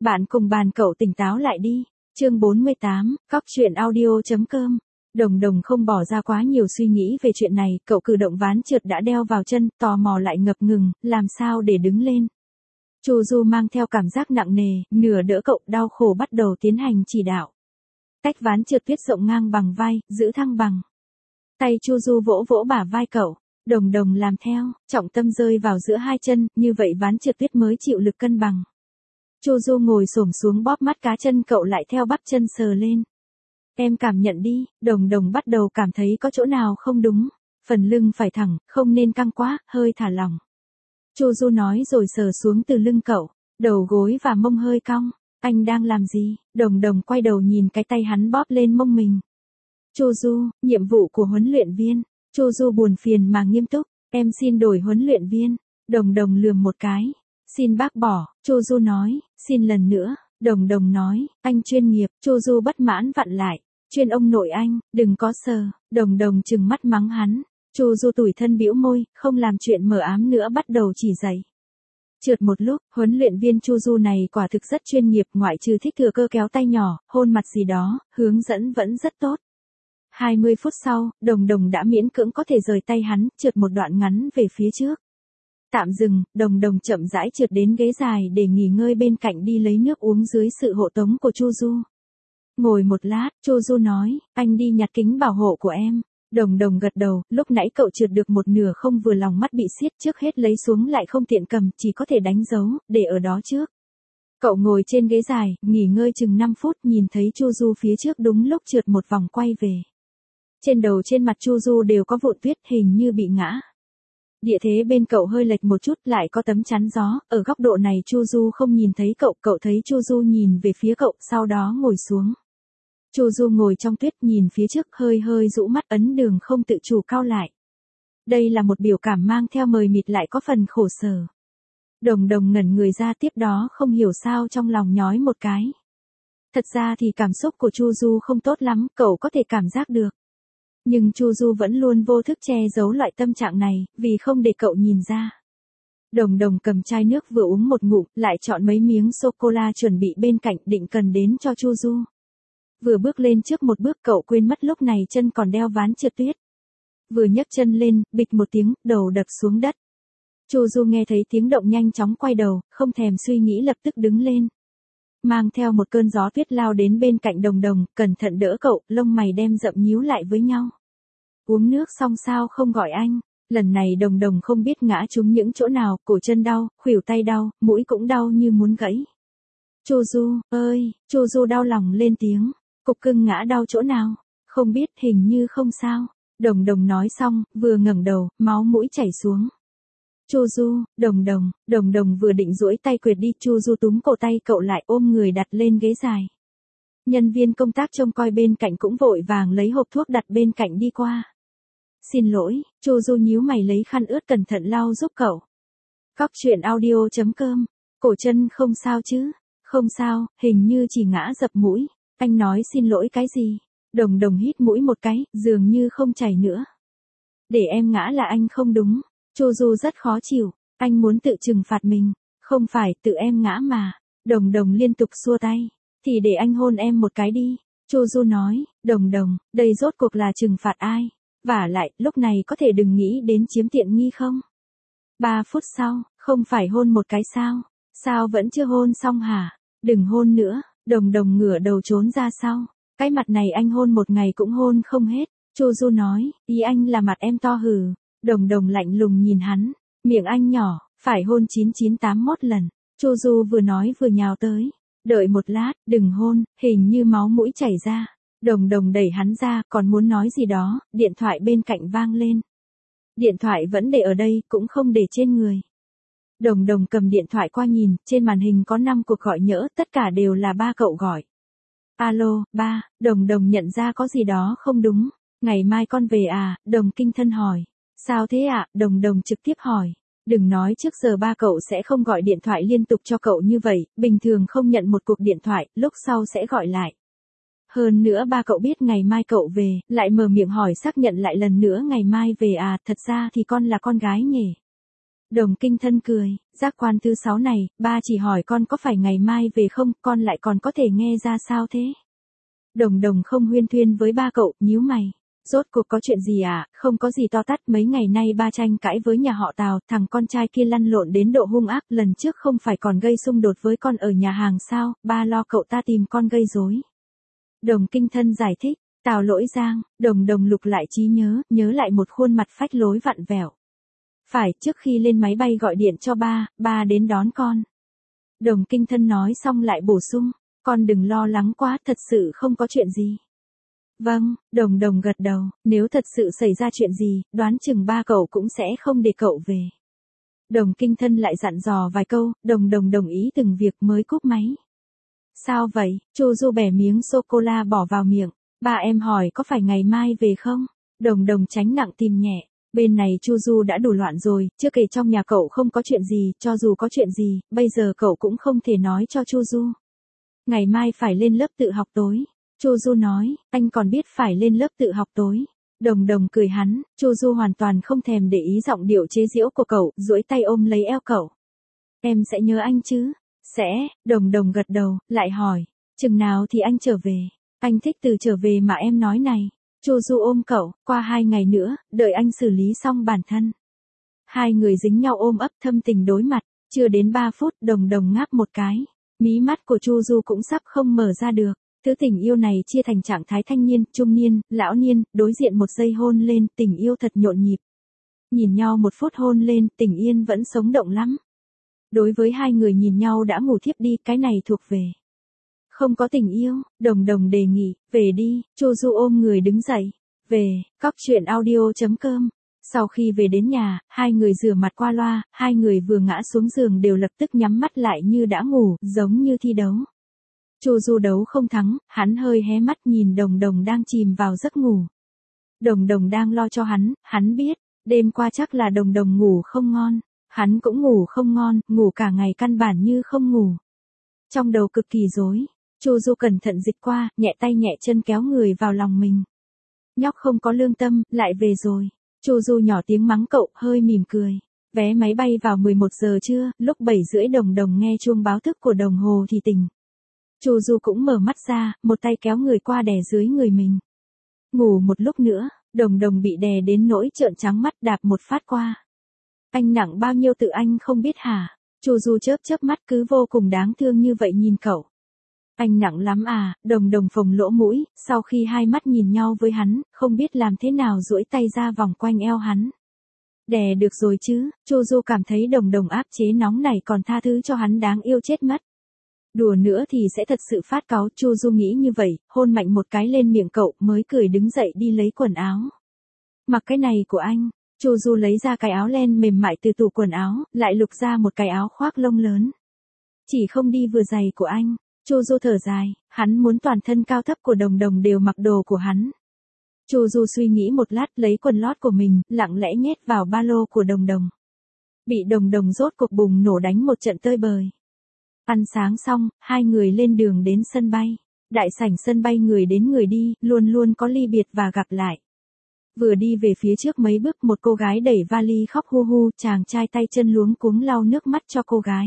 Bạn cùng bàn cậu tỉnh táo lại đi. Chương 48, Cóc truyện audio.com. Đồng Đồng không bỏ ra quá nhiều suy nghĩ về chuyện này, cậu cử động ván trượt đã đeo vào chân, tò mò lại ngập ngừng, làm sao để đứng lên. Chu Du mang theo cảm giác nặng nề, nửa đỡ cậu, đau khổ bắt đầu tiến hành chỉ đạo. Cách ván trượt tuyết rộng ngang bằng vai, giữ thăng bằng. Tay Chu Du vỗ vỗ bả vai cậu, Đồng Đồng làm theo, trọng tâm rơi vào giữa hai chân, như vậy ván trượt tuyết mới chịu lực cân bằng. Chu Du ngồi xổm xuống bóp mắt cá chân cậu lại theo bắp chân sờ lên. Em cảm nhận đi, Đồng Đồng bắt đầu cảm thấy có chỗ nào không đúng, phần lưng phải thẳng, không nên căng quá, hơi thả lỏng. Chu Du nói rồi sờ xuống từ lưng cậu, đầu gối và mông hơi cong. Anh đang làm gì? Đồng Đồng quay đầu nhìn cái tay hắn bóp lên mông mình. Chu Du, nhiệm vụ của huấn luyện viên. Chu Du buồn phiền mà nghiêm túc, em xin đổi huấn luyện viên. Đồng Đồng lườm một cái. Xin bác bỏ, Chu Du nói, xin lần nữa. Đồng Đồng nói, anh chuyên nghiệp. Chu Du bất mãn vặn lại, chuyên ông nội anh, đừng có sờ. Đồng Đồng trừng mắt mắng hắn. Chu Du tủi thân bĩu môi, không làm chuyện mờ ám nữa, bắt đầu chỉ dạy. Trượt một lúc, huấn luyện viên Chu Du này quả thực rất chuyên nghiệp, ngoại trừ thích thừa cơ kéo tay nhỏ, hôn mặt gì đó, hướng dẫn vẫn rất tốt. 20 phút sau, Đồng Đồng đã miễn cưỡng có thể rời tay hắn, trượt một đoạn ngắn về phía trước. Tạm dừng, Đồng Đồng chậm rãi trượt đến ghế dài để nghỉ ngơi bên cạnh đi lấy nước uống dưới sự hộ tống của Chu Du. Ngồi một lát, Chu Du nói, anh đi nhặt kính bảo hộ của em. Đồng Đồng gật đầu, lúc nãy cậu trượt được một nửa không vừa lòng mắt bị xiết, trước hết lấy xuống lại không tiện cầm, chỉ có thể đánh dấu, để ở đó trước. Cậu ngồi trên ghế dài, nghỉ ngơi chừng 5 phút, nhìn thấy Chu Du phía trước đúng lúc trượt một vòng quay về. Trên đầu trên mặt Chu Du đều có vụn tuyết, hình như bị ngã. Địa thế bên cậu hơi lệch một chút, lại có tấm chắn gió, ở góc độ này Chu Du không nhìn thấy cậu, cậu thấy Chu Du nhìn về phía cậu, sau đó ngồi xuống. Chu Du ngồi trong tuyết nhìn phía trước, hơi hơi rũ mắt, ấn đường không tự chủ cau lại. Đây là một biểu cảm mang theo mờ mịt lại có phần khổ sở. Đồng Đồng ngẩn người ra, tiếp đó không hiểu sao trong lòng nhói một cái. Thật ra thì cảm xúc của Chu Du không tốt lắm, cậu có thể cảm giác được. Nhưng Chu Du vẫn luôn vô thức che giấu loại tâm trạng này, vì không để cậu nhìn ra. Đồng Đồng cầm chai nước vừa uống một ngụm, lại chọn mấy miếng sô-cô-la chuẩn bị bên cạnh, định cần đến cho Chu Du. Vừa bước lên trước một bước, cậu quên mất lúc này chân còn đeo ván trượt tuyết. Vừa nhấc chân lên, bịch một tiếng, đầu đập xuống đất. Chu Du nghe thấy tiếng động nhanh chóng quay đầu, không thèm suy nghĩ lập tức đứng lên. Mang theo một cơn gió tuyết lao đến bên cạnh Đồng Đồng, cẩn thận đỡ cậu, lông mày đem rậm nhíu lại với nhau. Uống nước xong sao không gọi anh? Lần này Đồng Đồng không biết ngã trúng những chỗ nào, cổ chân đau, khuỷu tay đau, mũi cũng đau như muốn gãy. Chu Du, ơi, Chu Du đau lòng lên tiếng. Cục cưng ngã đau chỗ nào? Không biết, hình như không sao. Đồng Đồng nói xong, vừa ngẩng đầu, máu mũi chảy xuống. Chu Du, Đồng Đồng vừa định duỗi tay quệt đi, Chu Du túm cổ tay cậu lại, ôm người đặt lên ghế dài. Nhân viên công tác trông coi bên cạnh cũng vội vàng lấy hộp thuốc đặt bên cạnh đi qua. Xin lỗi, Chu Du nhíu mày lấy khăn ướt cẩn thận lau giúp cậu. Cóc truyện audio.com. Cổ chân không sao chứ? Không sao, hình như chỉ ngã dập mũi. Anh nói xin lỗi cái gì? Đồng Đồng hít mũi một cái, dường như không chảy nữa. Để em ngã là anh không đúng. Chu Du rất khó chịu, anh muốn tự trừng phạt mình. Không phải, tự em ngã mà. Đồng Đồng liên tục xua tay. Thì để anh hôn em một cái đi. Chu Du nói, Đồng Đồng, đây rốt cuộc là trừng phạt ai? Vả lại, lúc này có thể đừng nghĩ đến chiếm tiện nghi không? 3 phút sau, không phải hôn một cái sao? Sao vẫn chưa hôn xong hả? Đừng hôn nữa. Đồng Đồng ngửa đầu trốn ra sau. Cái mặt này anh hôn một ngày cũng hôn không hết. Chu Du nói, ý anh là mặt em to hừ. Đồng Đồng lạnh lùng nhìn hắn. Miệng anh nhỏ, phải hôn 9981 lần. Chu Du vừa nói vừa nhào tới. Đợi một lát, đừng hôn, hình như máu mũi chảy ra. Đồng Đồng đẩy hắn ra, còn muốn nói gì đó, điện thoại bên cạnh vang lên. Điện thoại vẫn để ở đây, cũng không để trên người. Đồng Đồng cầm điện thoại qua nhìn, trên màn hình có 5 cuộc gọi nhỡ, tất cả đều là ba cậu gọi. Alo, ba, Đồng Đồng nhận ra có gì đó không đúng. Ngày mai con về à? Đồng Kinh Thân hỏi. Sao thế ạ? Đồng Đồng trực tiếp hỏi. Đừng nói trước giờ ba cậu sẽ không gọi điện thoại liên tục cho cậu như vậy, bình thường không nhận một cuộc điện thoại, lúc sau sẽ gọi lại. Hơn nữa ba cậu biết ngày mai cậu về, lại mở miệng hỏi xác nhận lại lần nữa ngày mai về à, thật ra thì con là con gái nhỉ. Đồng Kinh Thân cười, giác quan thứ 6 này, ba chỉ hỏi con có phải ngày mai về không, con lại còn có thể nghe ra sao thế? Đồng Đồng không huyên thuyên với ba cậu, nhíu mày. Rốt cuộc có chuyện gì à, không có gì to tát, mấy ngày nay ba tranh cãi với nhà họ Tào, thằng con trai kia lăn lộn đến độ hung ác, lần trước không phải còn gây xung đột với con ở nhà hàng sao, ba lo cậu ta tìm con gây rối. Đồng Kinh Thân giải thích, Tào Lỗi Giang, Đồng Đồng lục lại trí nhớ, nhớ lại một khuôn mặt phách lối vặn vẹo. Phải, trước khi lên máy bay gọi điện cho ba đến đón con. Đồng Kinh Thân nói xong lại bổ sung, con đừng lo lắng quá, thật sự không có chuyện gì. Vâng, Đồng Đồng gật đầu, nếu thật sự xảy ra chuyện gì, đoán chừng ba cậu cũng sẽ không để cậu về. Đồng Kinh Thân lại dặn dò vài câu, Đồng Đồng đồng ý từng việc mới cúp máy. Sao vậy? Chu Du bẻ miếng sô-cô-la bỏ vào miệng, ba em hỏi có phải ngày mai về không? Đồng Đồng tránh nặng tìm nhẹ. Bên này Chu Du đã đủ loạn rồi, chưa kể trong nhà cậu không có chuyện gì, cho dù có chuyện gì, bây giờ cậu cũng không thể nói cho Chu Du. Ngày mai phải lên lớp tự học tối. Chu Du nói, anh còn biết phải lên lớp tự học tối. Đồng Đồng cười hắn, Chu Du hoàn toàn không thèm để ý giọng điệu chế giễu của cậu, duỗi tay ôm lấy eo cậu. Em sẽ nhớ anh chứ? Sẽ, Đồng Đồng gật đầu, lại hỏi, chừng nào thì anh trở về? Anh thích từ trở về mà em nói này. Chu Du ôm cậu, qua 2 ngày nữa, đợi anh xử lý xong bản thân. Hai người dính nhau ôm ấp thâm tình đối mặt, chưa đến 3 phút Đồng Đồng ngáp một cái. Mí mắt của Chu Du cũng sắp không mở ra được. Thứ tình yêu này chia thành trạng thái thanh niên, trung niên, lão niên, đối diện một giây hôn lên, tình yêu thật nhộn nhịp. Nhìn nhau 1 phút hôn lên, tình yên vẫn sống động lắm. Đối với hai người nhìn nhau đã ngủ thiếp đi, cái này thuộc về. Không có tình yêu, Đồng Đồng đề nghị, về đi, Chu Du ôm người đứng dậy. Về, cóc truyện audio.com. Sau khi về đến nhà, hai người rửa mặt qua loa, hai người vừa ngã xuống giường đều lập tức nhắm mắt lại như đã ngủ, giống như thi đấu. Chu Du đấu không thắng, hắn hơi hé mắt nhìn Đồng Đồng đang chìm vào giấc ngủ. Đồng Đồng đang lo cho hắn biết, đêm qua chắc là Đồng Đồng ngủ không ngon, hắn cũng ngủ không ngon, ngủ cả ngày căn bản như không ngủ. Trong đầu cực kỳ rối, Chu Du cẩn thận dịch qua, nhẹ tay nhẹ chân kéo người vào lòng mình. Nhóc không có lương tâm, lại về rồi. Chu Du nhỏ tiếng mắng cậu, hơi mỉm cười. Vé máy bay vào 11 giờ trưa, lúc 7 rưỡi Đồng Đồng nghe chuông báo thức của đồng hồ thì tỉnh. Chu Du cũng mở mắt ra, một tay kéo người qua đè dưới người mình. Ngủ một lúc nữa, Đồng Đồng bị đè đến nỗi trợn trắng mắt đạp một phát qua. Anh nặng bao nhiêu tự anh không biết hả? Chu Du chớp mắt cứ vô cùng đáng thương như vậy nhìn cậu. Anh nặng lắm à, Đồng Đồng phồng lỗ mũi, sau khi hai mắt nhìn nhau với hắn, không biết làm thế nào duỗi tay ra vòng quanh eo hắn. Đè được rồi chứ, Chu Du cảm thấy Đồng Đồng áp chế nóng này còn tha thứ cho hắn đáng yêu chết mất. Đùa nữa thì sẽ thật sự phát cáu, Chu Du nghĩ như vậy, hôn mạnh một cái lên miệng cậu mới cười đứng dậy đi lấy quần áo. Mặc cái này của anh, Chu Du lấy ra cái áo len mềm mại từ tủ quần áo, lại lục ra một cái áo khoác lông lớn. Chỉ không đi vừa giày của anh. Chu Du thở dài, hắn muốn toàn thân cao thấp của Đồng Đồng đều mặc đồ của hắn. Chu Du suy nghĩ một lát lấy quần lót của mình, lặng lẽ nhét vào ba lô của Đồng Đồng. Bị Đồng Đồng rốt cuộc bùng nổ đánh một trận tơi bời. Ăn sáng xong, hai người lên đường đến sân bay. Đại sảnh sân bay người đến người đi, luôn luôn có ly biệt và gặp lại. Vừa đi về phía trước mấy bước một cô gái đẩy vali khóc hu hu, chàng trai tay chân luống cuống lau nước mắt cho cô gái.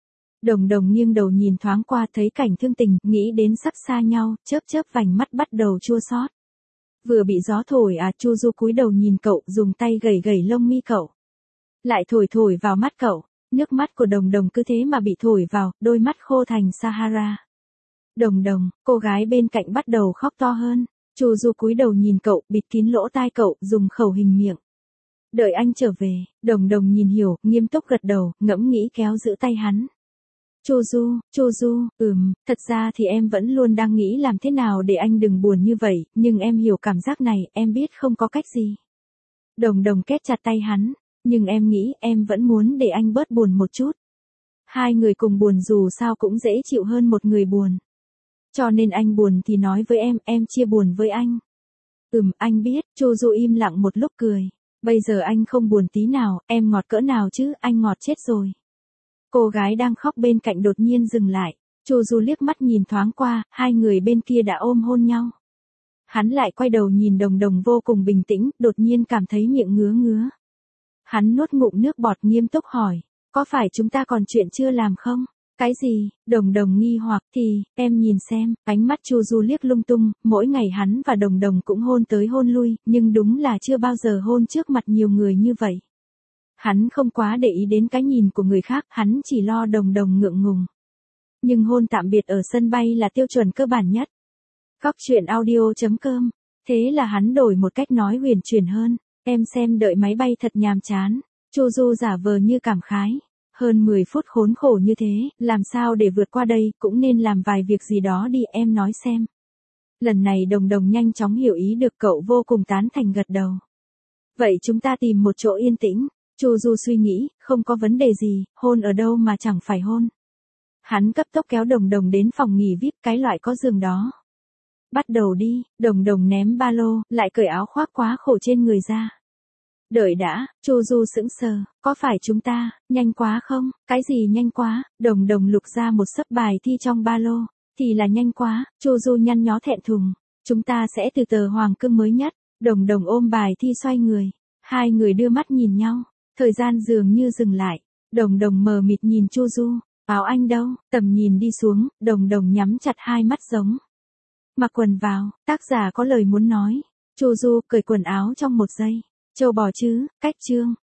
Đồng Đồng nghiêng đầu nhìn thoáng qua thấy cảnh thương tình, nghĩ đến sắp xa nhau, chớp vành mắt bắt đầu chua xót. Vừa bị gió thổi à, Chu Du cúi đầu nhìn cậu, dùng tay gẩy lông mi cậu. Lại thổi vào mắt cậu, nước mắt của Đồng Đồng cứ thế mà bị thổi vào, đôi mắt khô thành Sahara. Đồng Đồng, cô gái bên cạnh bắt đầu khóc to hơn. Chu Du cúi đầu nhìn cậu, bịt kín lỗ tai cậu, dùng khẩu hình miệng. Đợi anh trở về, Đồng Đồng nhìn hiểu, nghiêm túc gật đầu, ngẫm nghĩ kéo giữ tay hắn. Chu Du, thật ra thì em vẫn luôn đang nghĩ làm thế nào để anh đừng buồn như vậy, nhưng em hiểu cảm giác này, em biết không có cách gì. Đồng Đồng kết chặt tay hắn, nhưng em nghĩ em vẫn muốn để anh bớt buồn một chút. Hai người cùng buồn dù sao cũng dễ chịu hơn một người buồn. Cho nên anh buồn thì nói với em chia buồn với anh. Anh biết, Chu Du im lặng một lúc cười. Bây giờ anh không buồn tí nào, em ngọt cỡ nào chứ, anh ngọt chết rồi. Cô gái đang khóc bên cạnh đột nhiên dừng lại. Chu Du liếc mắt nhìn thoáng qua, hai người bên kia đã ôm hôn nhau. Hắn lại quay đầu nhìn Đồng Đồng vô cùng bình tĩnh, đột nhiên cảm thấy miệng ngứa. Hắn nuốt ngụm nước bọt nghiêm túc hỏi, có phải chúng ta còn chuyện chưa làm không? Cái gì? Đồng Đồng nghi hoặc, thì, em nhìn xem, ánh mắt Chu Du liếc lung tung, mỗi ngày hắn và Đồng Đồng cũng hôn tới hôn lui, nhưng đúng là chưa bao giờ hôn trước mặt nhiều người như vậy. Hắn không quá để ý đến cái nhìn của người khác, hắn chỉ lo Đồng Đồng ngượng ngùng. Nhưng hôn tạm biệt ở sân bay là tiêu chuẩn cơ bản nhất. Cóc truyện audio.com. Thế là hắn đổi một cách nói huyền chuyển hơn. Em xem đợi máy bay thật nhàm chán. Chu Du giả vờ như cảm khái. Hơn 10 phút khốn khổ như thế, làm sao để vượt qua đây, cũng nên làm vài việc gì đó đi, em nói xem. Lần này Đồng Đồng nhanh chóng hiểu ý được, cậu vô cùng tán thành gật đầu. Vậy chúng ta tìm một chỗ yên tĩnh. Chu Du suy nghĩ, không có vấn đề gì, hôn ở đâu mà chẳng phải hôn. Hắn cấp tốc kéo Đồng Đồng đến phòng nghỉ VIP, cái loại có giường đó. Bắt đầu đi, Đồng Đồng ném ba lô, lại cởi áo khoác quá khổ trên người ra. Đợi đã, Chu Du sững sờ, có phải chúng ta, nhanh quá không? Cái gì nhanh quá? Đồng Đồng lục ra một xấp bài thi trong ba lô, thì là nhanh quá, Chu Du nhăn nhó thẹn thùng. Chúng ta sẽ từ tờ Hoàng Cương mới nhất. Đồng Đồng ôm bài thi xoay người. Hai người đưa mắt nhìn nhau, thời gian dường như dừng lại. Đồng Đồng mờ mịt nhìn Chu Du, áo anh đâu? Tầm nhìn đi xuống, Đồng Đồng nhắm chặt hai mắt giống. Mặc quần vào, tác giả có lời muốn nói. Chu Du cởi quần áo trong một giây. Châu bò chứ, cách chương.